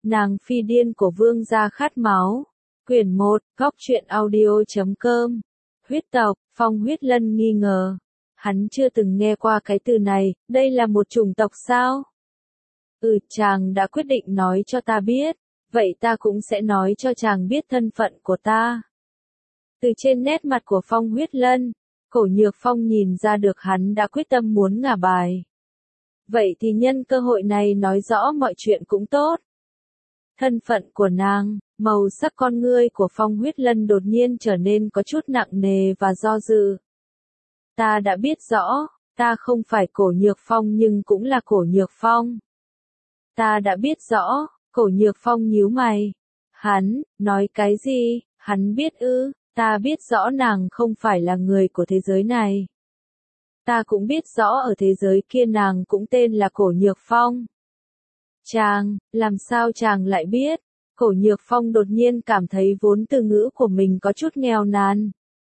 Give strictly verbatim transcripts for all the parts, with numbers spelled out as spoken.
Nàng phi điên của vương gia khát máu. Quyển một, góc truyện audio.com. Huyết tộc, Phong Huyết Lân nghi ngờ. Hắn chưa từng nghe qua cái từ này, đây là một chủng tộc sao? Ừ, chàng đã quyết định nói cho ta biết, vậy ta cũng sẽ nói cho chàng biết thân phận của ta. Từ trên nét mặt của Phong Huyết Lân, Cổ Nhược Phong nhìn ra được hắn đã quyết tâm muốn ngả bài. Vậy thì nhân cơ hội này nói rõ mọi chuyện cũng tốt. Thân phận của nàng, màu sắc con ngươi của Phong Huyết Lân đột nhiên trở nên có chút nặng nề và do dự. Ta đã biết rõ, ta không phải Cổ Nhược Phong nhưng cũng là Cổ Nhược Phong. Ta đã biết rõ, Cổ Nhược Phong nhíu mày. Hắn, nói cái gì, hắn biết ư, ta biết rõ nàng không phải là người của thế giới này. Ta cũng biết rõ ở thế giới kia nàng cũng tên là Cổ Nhược Phong. Chàng, làm sao chàng lại biết? Cổ Nhược Phong đột nhiên cảm thấy vốn từ ngữ của mình có chút nghèo nàn.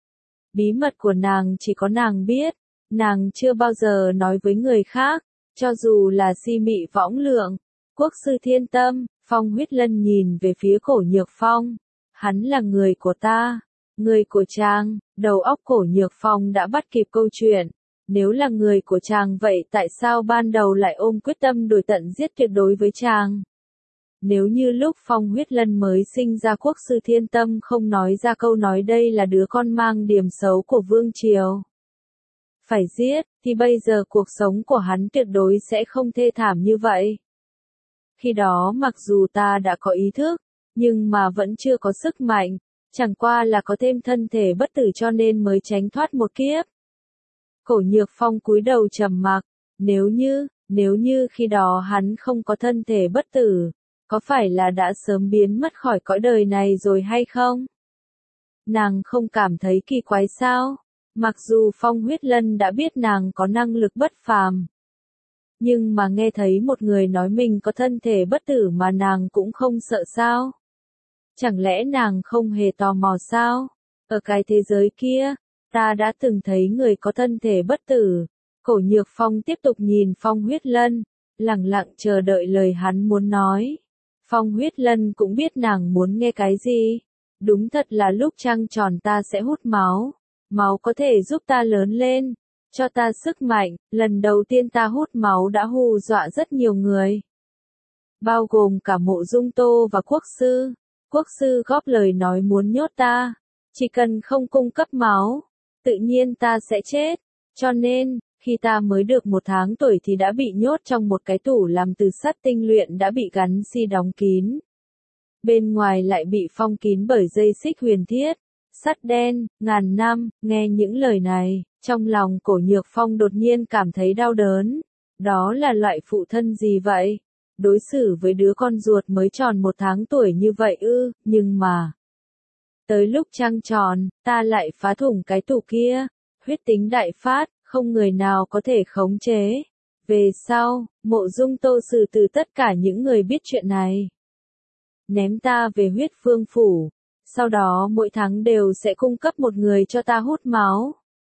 Bí mật của nàng chỉ có nàng biết, nàng chưa bao giờ nói với người khác, cho dù là si mị võng lượng. Quốc sư Thiên Tâm, Phong Huyết Lân nhìn về phía Cổ Nhược Phong. Hắn là người của ta, người của chàng. Đầu óc Cổ Nhược Phong đã bắt kịp câu chuyện. Nếu là người của chàng vậy tại sao ban đầu lại ôm quyết tâm đuổi tận giết tuyệt đối với chàng? Nếu như lúc Phong Huyết Lân mới sinh ra Quốc sư Thiên Tâm không nói ra câu nói đây là đứa con mang điểm xấu của Vương Triều. Phải giết, thì bây giờ cuộc sống của hắn tuyệt đối sẽ không thê thảm như vậy. Khi đó mặc dù ta đã có ý thức, nhưng mà vẫn chưa có sức mạnh, chẳng qua là có thêm thân thể bất tử cho nên mới tránh thoát một kiếp. Cổ Nhược Phong cúi đầu trầm mặc, nếu như, nếu như khi đó hắn không có thân thể bất tử, có phải là đã sớm biến mất khỏi cõi đời này rồi hay không? Nàng không cảm thấy kỳ quái sao? Mặc dù Phong Huyết Lân đã biết nàng có năng lực bất phàm. Nhưng mà nghe thấy một người nói mình có thân thể bất tử mà nàng cũng không sợ sao? Chẳng lẽ nàng không hề tò mò sao? Ở cái thế giới kia, ta đã từng thấy người có thân thể bất tử. Cổ Nhược Phong tiếp tục nhìn Phong Huyết Lân, lặng lặng chờ đợi lời hắn muốn nói. Phong Huyết Lân cũng biết nàng muốn nghe cái gì. Đúng thật là lúc trăng tròn ta sẽ hút máu. Máu có thể giúp ta lớn lên, cho ta sức mạnh. Lần đầu tiên ta hút máu đã hù dọa rất nhiều người. Bao gồm cả Mộ Dung Tô và Quốc sư. Quốc sư góp lời nói muốn nhốt ta. Chỉ cần không cung cấp máu, tự nhiên ta sẽ chết. Cho nên, khi ta mới được một tháng tuổi thì đã bị nhốt trong một cái tủ làm từ sắt tinh luyện đã bị gắn xi đóng kín. Bên ngoài lại bị phong kín bởi dây xích huyền thiết, sắt đen, ngàn năm. Nghe những lời này, trong lòng Cổ Nhược Phong đột nhiên cảm thấy đau đớn. Đó là loại phụ thân gì vậy? Đối xử với đứa con ruột mới tròn một tháng tuổi như vậy ư, nhưng mà... Tới lúc trăng tròn, ta lại phá thủng cái tủ kia, huyết tính đại phát, không người nào có thể khống chế. Về sau, Mộ Dung Tô xử từ tất cả những người biết chuyện này. Ném ta về huyết phương phủ, sau đó mỗi tháng đều sẽ cung cấp một người cho ta hút máu.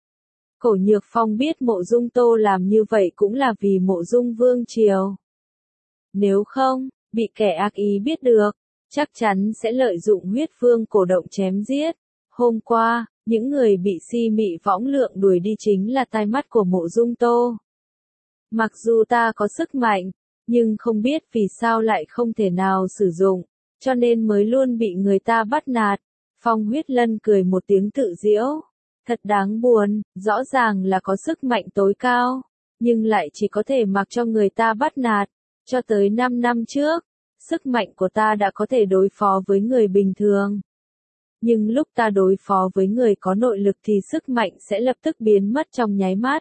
Cổ Nhược Phong biết Mộ Dung Tô làm như vậy cũng là vì Mộ Dung Vương Triều. Nếu không, bị kẻ ác ý biết được, chắc chắn sẽ lợi dụng huyết phương cổ động chém giết. Hôm qua, những người bị si mị võng lượng đuổi đi chính là tai mắt của Mộ Dung Tô. Mặc dù ta có sức mạnh, nhưng không biết vì sao lại không thể nào sử dụng, cho nên mới luôn bị người ta bắt nạt. Phong Huyết Lân cười một tiếng tự giễu. Thật đáng buồn, rõ ràng là có sức mạnh tối cao, nhưng lại chỉ có thể mặc cho người ta bắt nạt. Cho tới năm năm trước, sức mạnh của ta đã có thể đối phó với người bình thường. Nhưng lúc ta đối phó với người có nội lực thì sức mạnh sẽ lập tức biến mất trong nháy mắt.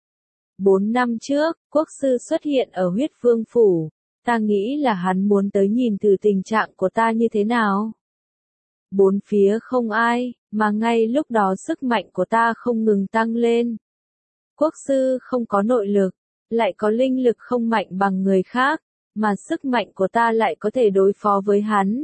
Bốn năm trước, Quốc sư xuất hiện ở huyết phương phủ. Ta nghĩ là hắn muốn tới nhìn thử tình trạng của ta như thế nào. Bốn phía không ai, mà ngay lúc đó sức mạnh của ta không ngừng tăng lên. Quốc sư không có nội lực, lại có linh lực không mạnh bằng người khác, mà sức mạnh của ta lại có thể đối phó với hắn.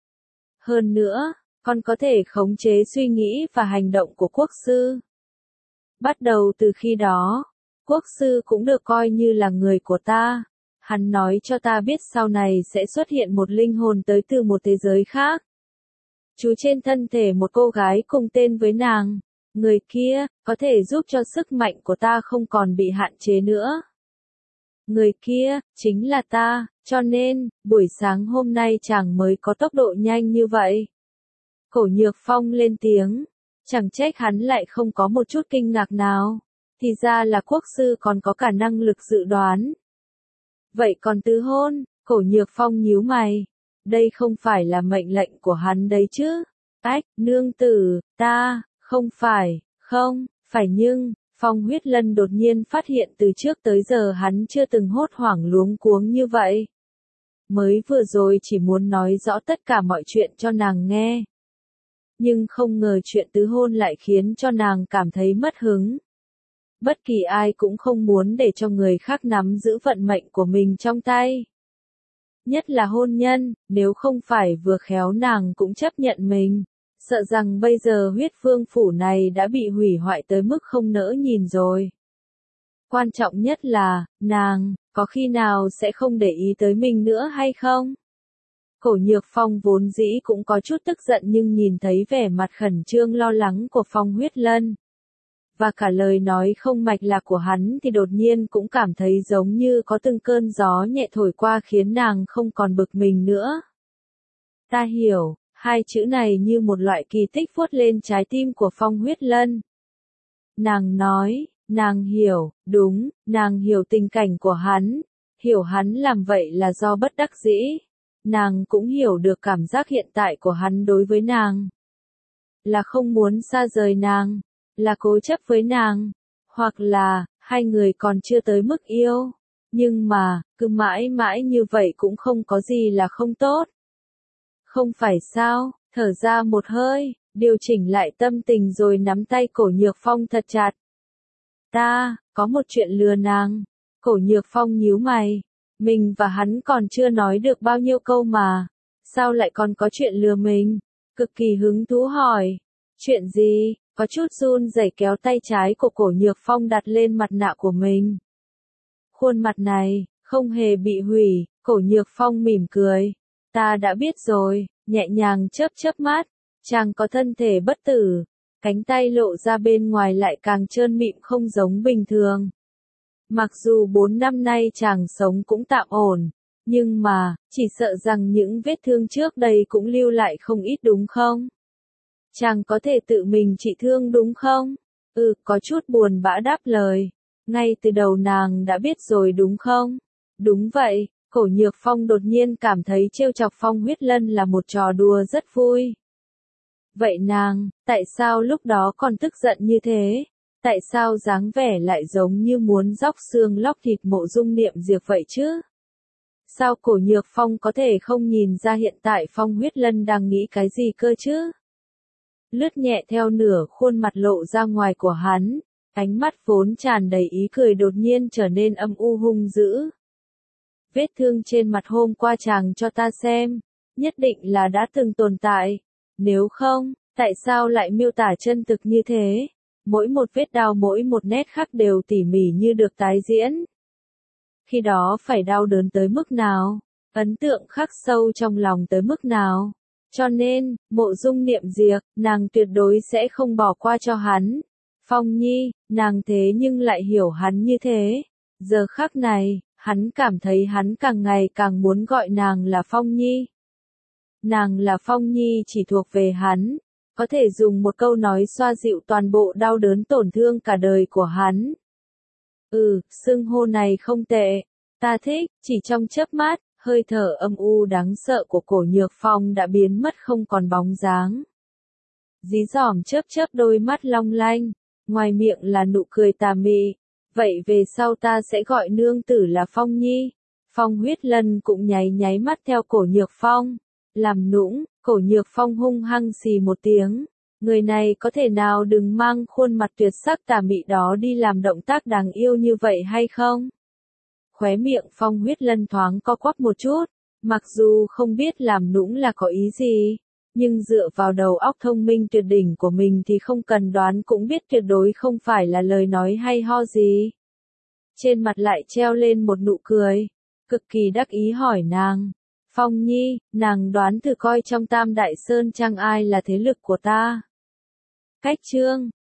Hơn nữa, còn có thể khống chế suy nghĩ và hành động của quốc sư. Bắt đầu từ khi đó, quốc sư cũng được coi như là người của ta. Hắn nói cho ta biết sau này sẽ xuất hiện một linh hồn tới từ một thế giới khác. Chú trên thân thể một cô gái cùng tên với nàng. Người kia, có thể giúp cho sức mạnh của ta không còn bị hạn chế nữa. Người kia, chính là ta, cho nên, buổi sáng hôm nay chàng mới có tốc độ nhanh như vậy. Cổ Nhược Phong lên tiếng, chẳng trách hắn lại không có một chút kinh ngạc nào. Thì ra là quốc sư còn có cả năng lực dự đoán. Vậy còn tứ hôn, Cổ Nhược Phong nhíu mày. Đây không phải là mệnh lệnh của hắn đấy chứ. Ách, nương tử, ta, không phải, không, phải nhưng, Phong Huyết Lân đột nhiên phát hiện từ trước tới giờ hắn chưa từng hốt hoảng luống cuống như vậy. Mới vừa rồi chỉ muốn nói rõ tất cả mọi chuyện cho nàng nghe. Nhưng không ngờ chuyện tứ hôn lại khiến cho nàng cảm thấy mất hứng. Bất kỳ ai cũng không muốn để cho người khác nắm giữ vận mệnh của mình trong tay. Nhất là hôn nhân, nếu không phải vừa khéo nàng cũng chấp nhận mình. Sợ rằng bây giờ huyết vương phủ này đã bị hủy hoại tới mức không nỡ nhìn rồi. Quan trọng nhất là, nàng, có khi nào sẽ không để ý tới mình nữa hay không? Cổ Nhược Phong vốn dĩ cũng có chút tức giận nhưng nhìn thấy vẻ mặt khẩn trương lo lắng của Phong Huyết Lân. Và cả lời nói không mạch lạc của hắn thì đột nhiên cũng cảm thấy giống như có từng cơn gió nhẹ thổi qua khiến nàng không còn bực mình nữa. Ta hiểu. Hai chữ này như một loại kỳ tích vuốt lên trái tim của Phong Huyết Lân. Nàng nói, nàng hiểu, đúng, nàng hiểu tình cảnh của hắn, hiểu hắn làm vậy là do bất đắc dĩ. Nàng cũng hiểu được cảm giác hiện tại của hắn đối với nàng. Là không muốn xa rời nàng, là cố chấp với nàng, hoặc là, hai người còn chưa tới mức yêu. Nhưng mà, cứ mãi mãi như vậy cũng không có gì là không tốt. Không phải sao, thở ra một hơi, điều chỉnh lại tâm tình rồi nắm tay Cổ Nhược Phong thật chặt. Ta, có một chuyện lừa nàng. Cổ Nhược Phong nhíu mày. Mình và hắn còn chưa nói được bao nhiêu câu mà. Sao lại còn có chuyện lừa mình? Cực kỳ hứng thú hỏi. Chuyện gì? Có chút run rẩy kéo tay trái của Cổ Nhược Phong đặt lên mặt nạ của mình. Khuôn mặt này, không hề bị hủy, Cổ Nhược Phong mỉm cười. Ta đã biết rồi, nhẹ nhàng chớp chớp mắt, chàng có thân thể bất tử, cánh tay lộ ra bên ngoài lại càng trơn mịn không giống bình thường. Mặc dù bốn năm nay chàng sống cũng tạm ổn, nhưng mà, chỉ sợ rằng những vết thương trước đây cũng lưu lại không ít đúng không? Chàng có thể tự mình trị thương đúng không? Ừ, có chút buồn bã đáp lời. Ngay từ đầu nàng đã biết rồi đúng không? Đúng vậy. Cổ Nhược Phong đột nhiên cảm thấy trêu chọc Phong Huyết Lân là một trò đùa rất vui. Vậy nàng, tại sao lúc đó còn tức giận như thế? Tại sao dáng vẻ lại giống như muốn róc xương lóc thịt Mộ Dung Niệm Diệp vậy chứ? Sao Cổ Nhược Phong có thể không nhìn ra hiện tại Phong Huyết Lân đang nghĩ cái gì cơ chứ? Lướt nhẹ theo nửa khuôn mặt lộ ra ngoài của hắn, ánh mắt vốn tràn đầy ý cười đột nhiên trở nên âm u hung dữ. Vết thương trên mặt hôm qua chàng cho ta xem, nhất định là đã từng tồn tại. Nếu không, tại sao lại miêu tả chân thực như thế? Mỗi một vết đau mỗi một nét khắc đều tỉ mỉ như được tái diễn. Khi đó phải đau đớn tới mức nào? Ấn tượng khắc sâu trong lòng tới mức nào? Cho nên, Mộ Dung Niệm Diệp, nàng tuyệt đối sẽ không bỏ qua cho hắn. Phong Nhi, nàng thế nhưng lại hiểu hắn như thế. Giờ khắc này, hắn cảm thấy hắn càng ngày càng muốn gọi nàng là Phong Nhi. Nàng là Phong Nhi chỉ thuộc về hắn, có thể dùng một câu nói xoa dịu toàn bộ đau đớn tổn thương cả đời của hắn. Ừ, xưng hô này không tệ, ta thích, chỉ trong chớp mắt, hơi thở âm u đáng sợ của Cổ Nhược Phong đã biến mất không còn bóng dáng. Dí dỏm chớp chớp đôi mắt long lanh, ngoài miệng là nụ cười tà mị. Vậy về sau ta sẽ gọi nương tử là Phong Nhi. Phong Huyết Lân cũng nháy nháy mắt theo Cổ Nhược Phong. Làm nũng, Cổ Nhược Phong hung hăng xì một tiếng. Người này có thể nào đừng mang khuôn mặt tuyệt sắc tà mị đó đi làm động tác đáng yêu như vậy hay không? Khóe miệng Phong Huyết Lân thoáng co quắp một chút. Mặc dù không biết làm nũng là có ý gì, nhưng dựa vào đầu óc thông minh tuyệt đỉnh của mình thì không cần đoán cũng biết tuyệt đối không phải là lời nói hay ho gì. Trên mặt lại treo lên một nụ cười. cực kỳ đắc ý hỏi nàng. Phong Nhi, nàng đoán thử coi trong Tam Đại Sơn Trang ai là thế lực của ta. Cách Trương,